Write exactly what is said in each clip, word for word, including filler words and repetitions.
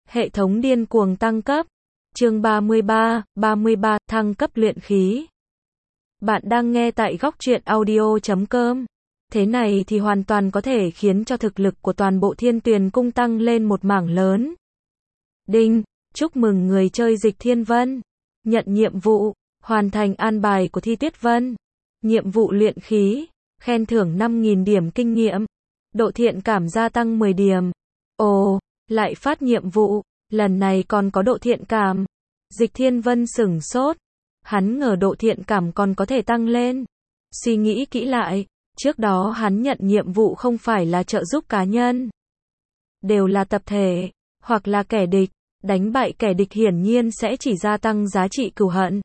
Hệ thống điên cuồng tăng cấp. Chương ba mươi ba, ba mươi ba, thăng cấp luyện khí. Bạn đang nghe tại góc truyện audio chấm com. Thế này thì hoàn toàn có thể khiến cho thực lực của toàn bộ Thiên Tuyền Cung tăng lên một mảng lớn. Đinh, chúc mừng người chơi Dịch Thiên Vân. Nhận nhiệm vụ, hoàn thành an bài của Thi Tuyết Vân. Nhiệm vụ luyện khí, khen thưởng năm nghìn điểm kinh nghiệm. Độ thiện cảm gia tăng mười điểm. Ồ, lại phát nhiệm vụ, lần này còn có độ thiện cảm. Dịch Thiên Vân sửng sốt. Hắn ngờ độ thiện cảm còn có thể tăng lên. Suy nghĩ kỹ lại, trước đó hắn nhận nhiệm vụ không phải là trợ giúp cá nhân. Đều là tập thể, hoặc là kẻ địch. Đánh bại kẻ địch hiển nhiên sẽ chỉ gia tăng giá trị cừu hận,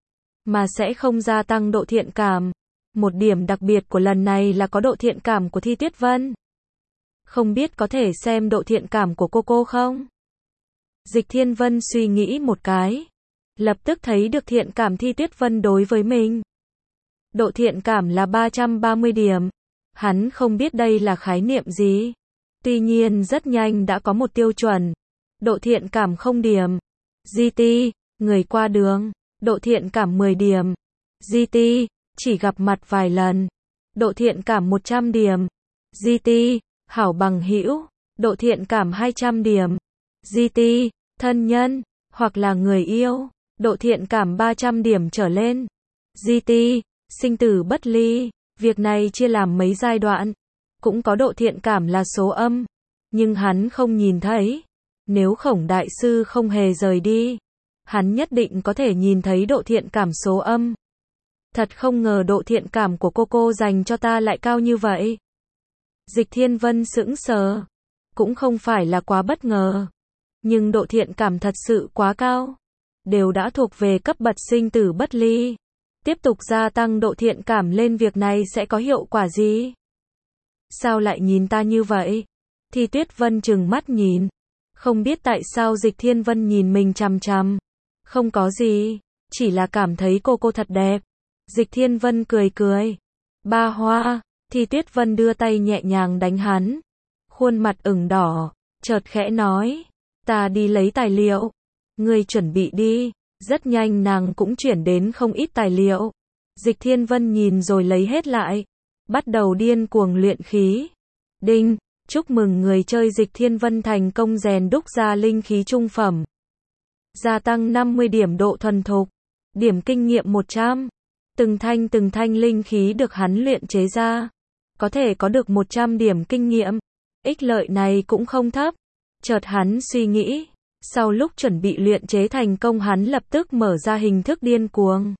mà sẽ không gia tăng độ thiện cảm. Một điểm đặc biệt của lần này là có độ thiện cảm của Thi Tuyết Vân. Không biết có thể xem độ thiện cảm của cô cô không? Dịch Thiên Vân suy nghĩ một cái. Lập tức thấy được thiện cảm Thi Tuyết Vân đối với mình. Độ thiện cảm là ba trăm ba mươi điểm. Hắn không biết đây là khái niệm gì. Tuy nhiên rất nhanh đã có một tiêu chuẩn. Độ thiện cảm không điểm. giê tê, người qua đường. Độ thiện cảm mười điểm. giê tê, chỉ gặp mặt vài lần. Độ thiện cảm một trăm điểm. giê tê, hảo bằng hữu. Độ thiện cảm hai trăm điểm. giê tê, thân nhân, hoặc là người yêu. Độ thiện cảm ba trăm điểm trở lên. giê tê, sinh tử bất ly. Việc này chia làm mấy giai đoạn. Cũng có độ thiện cảm là số âm. Nhưng hắn không nhìn thấy. Nếu Khổng Đại Sư không hề rời đi, hắn nhất định có thể nhìn thấy độ thiện cảm số âm. Thật không ngờ độ thiện cảm của cô cô dành cho ta lại cao như vậy. Dịch Thiên Vân sững sờ. Cũng không phải là quá bất ngờ. Nhưng độ thiện cảm thật sự quá cao. Đều đã thuộc về cấp bậc sinh tử bất ly. Tiếp tục gia tăng độ thiện cảm lên việc này sẽ có hiệu quả gì? Sao lại nhìn ta như vậy? Thi Tuyết Vân trừng mắt nhìn. Không biết tại sao Dịch Thiên Vân nhìn mình chằm chằm. Không có gì, chỉ là cảm thấy cô cô thật đẹp. Dịch Thiên Vân cười cười. Ba Hoa, Thi Tuyết Vân đưa tay nhẹ nhàng đánh hắn. Khuôn mặt ửng đỏ, chợt khẽ nói. Ta đi lấy tài liệu. Ngươi chuẩn bị đi. Rất nhanh nàng cũng chuyển đến không ít tài liệu. Dịch Thiên Vân nhìn rồi lấy hết lại. Bắt đầu điên cuồng luyện khí. Đinh. Chúc mừng người chơi Dịch Thiên Vân thành công rèn đúc ra linh khí trung phẩm. Gia tăng năm mươi điểm độ thuần thục. Điểm kinh nghiệm một trăm. Từng thanh từng thanh linh khí được hắn luyện chế ra. Có thể có được một trăm điểm kinh nghiệm. Ích lợi này cũng không thấp. Chợt hắn suy nghĩ. Sau lúc chuẩn bị luyện chế thành công hắn lập tức mở ra hình thức điên cuồng.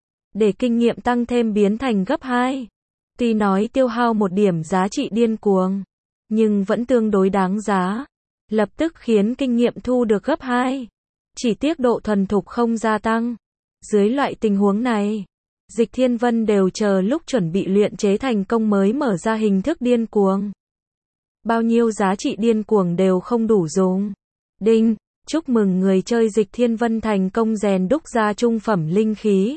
Để kinh nghiệm tăng thêm biến thành gấp hai. Tuy nói tiêu hao một điểm giá trị điên cuồng. Nhưng vẫn tương đối đáng giá. Lập tức khiến kinh nghiệm thu được gấp hai. Chỉ tiếc độ thuần thục không gia tăng. Dưới loại tình huống này, Dịch Thiên Vân đều chờ lúc chuẩn bị luyện chế thành công mới mở ra hình thức điên cuồng. Bao nhiêu giá trị điên cuồng đều không đủ dùng. Đinh, chúc mừng người chơi Dịch Thiên Vân thành công rèn đúc ra trung phẩm linh khí.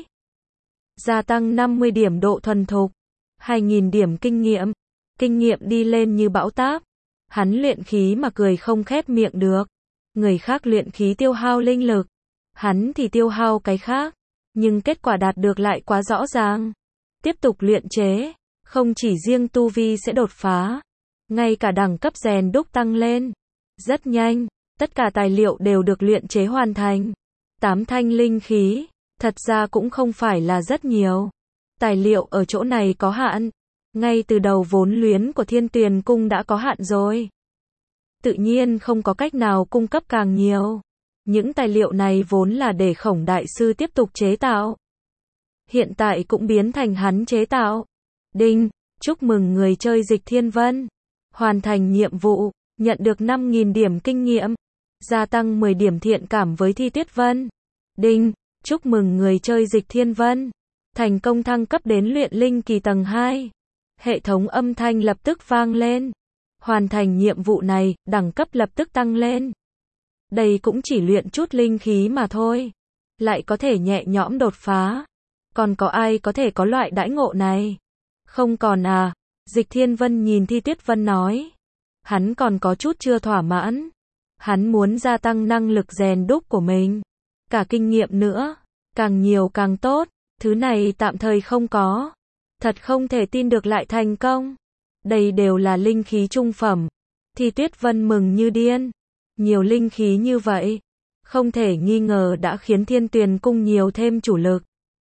Gia tăng năm mươi điểm độ thuần thục. hai nghìn điểm kinh nghiệm. Kinh nghiệm đi lên như bão táp. Hắn luyện khí mà cười không khép miệng được. Người khác luyện khí tiêu hao linh lực. Hắn thì tiêu hao cái khác. Nhưng kết quả đạt được lại quá rõ ràng. Tiếp tục luyện chế. Không chỉ riêng tu vi sẽ đột phá. Ngay cả đẳng cấp rèn đúc tăng lên. Rất nhanh. Tất cả tài liệu đều được luyện chế hoàn thành. Tám thanh linh khí. Thật ra cũng không phải là rất nhiều. Tài liệu ở chỗ này có hạn. Ngay từ đầu vốn liếng của Thiên Tuyền Cung đã có hạn rồi. Tự nhiên không có cách nào cung cấp càng nhiều. Những tài liệu này vốn là để Khổng Đại Sư tiếp tục chế tạo. Hiện tại cũng biến thành hắn chế tạo. Đinh, chúc mừng người chơi Dịch Thiên Vân. Hoàn thành nhiệm vụ, nhận được năm nghìn điểm kinh nghiệm. Gia tăng mười điểm thiện cảm với Thi Tuyết Vân. Đinh, chúc mừng người chơi Dịch Thiên Vân. Thành công thăng cấp đến luyện linh kỳ tầng hai. Hệ thống âm thanh lập tức vang lên. Hoàn thành nhiệm vụ này, đẳng cấp lập tức tăng lên. Đây cũng chỉ luyện chút linh khí mà thôi. Lại có thể nhẹ nhõm đột phá. Còn có ai có thể có loại đãi ngộ này? Không còn à? Dịch Thiên Vân nhìn Thi Tuyết Vân nói. Hắn còn có chút chưa thỏa mãn. Hắn muốn gia tăng năng lực rèn đúc của mình. Cả kinh nghiệm nữa. Càng nhiều càng tốt. Thứ này tạm thời không có. Thật không thể tin được lại thành công. Đây đều là linh khí trung phẩm. Thì Tuyết Vân mừng như điên. Nhiều linh khí như vậy. Không thể nghi ngờ đã khiến Thiên Tuyền Cung nhiều thêm chủ lực.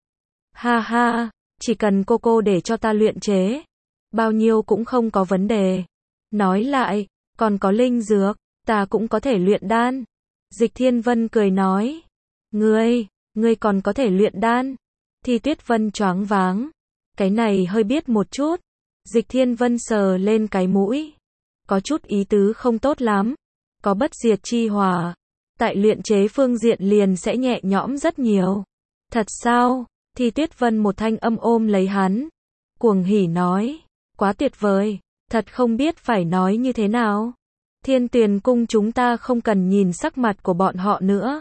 Ha ha, chỉ cần cô cô để cho ta luyện chế. Bao nhiêu cũng không có vấn đề. Nói lại, còn có linh dược, ta cũng có thể luyện đan. Dịch Thiên Vân cười nói. Ngươi, ngươi còn có thể luyện đan. Thì Tuyết Vân choáng váng. Cái này hơi biết một chút. Dịch Thiên Vân sờ lên cái mũi. Có chút ý tứ không tốt lắm. Có bất diệt chi hỏa. Tại luyện chế phương diện liền sẽ nhẹ nhõm rất nhiều. Thật sao? Thì Tuyết Vân một thanh âm ôm lấy hắn. Cuồng hỉ nói. Quá tuyệt vời. Thật không biết phải nói như thế nào. Thiên Tuyền Cung chúng ta không cần nhìn sắc mặt của bọn họ nữa.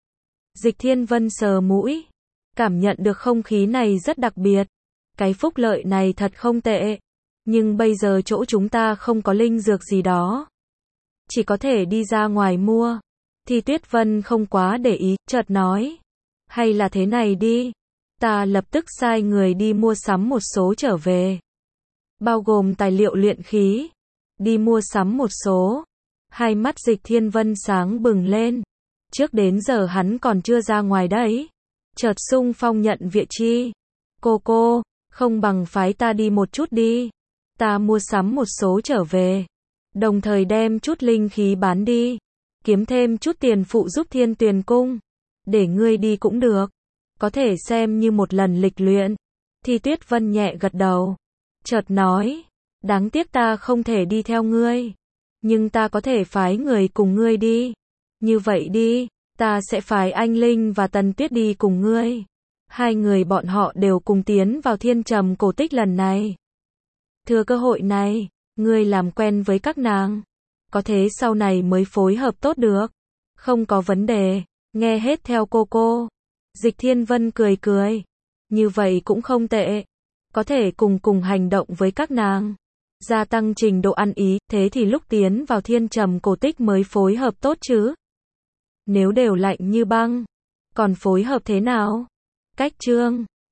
Dịch Thiên Vân sờ mũi. Cảm nhận được không khí này rất đặc biệt. Cái phúc lợi này thật không tệ. Nhưng bây giờ chỗ chúng ta không có linh dược gì đó. Chỉ có thể đi ra ngoài mua. Thì Tuyết Vân không quá để ý, chợt nói. Hay là thế này đi. Ta lập tức sai người đi mua sắm một số trở về. Bao gồm tài liệu luyện khí. Đi mua sắm một số. Hai mắt Dịch Thiên Vân sáng bừng lên. Trước đến giờ hắn còn chưa ra ngoài đấy. Chợt xung phong nhận viện chi. Cô cô, không bằng phái ta đi một chút đi. Ta mua sắm một số trở về. Đồng thời đem chút linh khí bán đi. Kiếm thêm chút tiền phụ giúp Thiên Tuyền Cung. Để ngươi đi cũng được. Có thể xem như một lần lịch luyện. Thì Tuyết Vân nhẹ gật đầu. Chợt nói. Đáng tiếc ta không thể đi theo ngươi. Nhưng ta có thể phái người cùng ngươi đi. Như vậy đi. Ta sẽ phái Anh Linh và Tần Tuyết đi cùng ngươi. Hai người bọn họ đều cùng tiến vào Thiên Trầm cổ tích lần này. Thừa cơ hội này. Ngươi làm quen với các nàng. Có thế sau này mới phối hợp tốt được. Không có vấn đề. Nghe hết theo cô cô. Dịch Thiên Vân cười cười. Như vậy cũng không tệ. Có thể cùng cùng hành động với các nàng. Gia tăng trình độ ăn ý. Thế thì lúc tiến vào Thiên Trầm cổ tích mới phối hợp tốt chứ. Nếu đều lạnh như băng. Còn phối hợp thế nào? Cách chương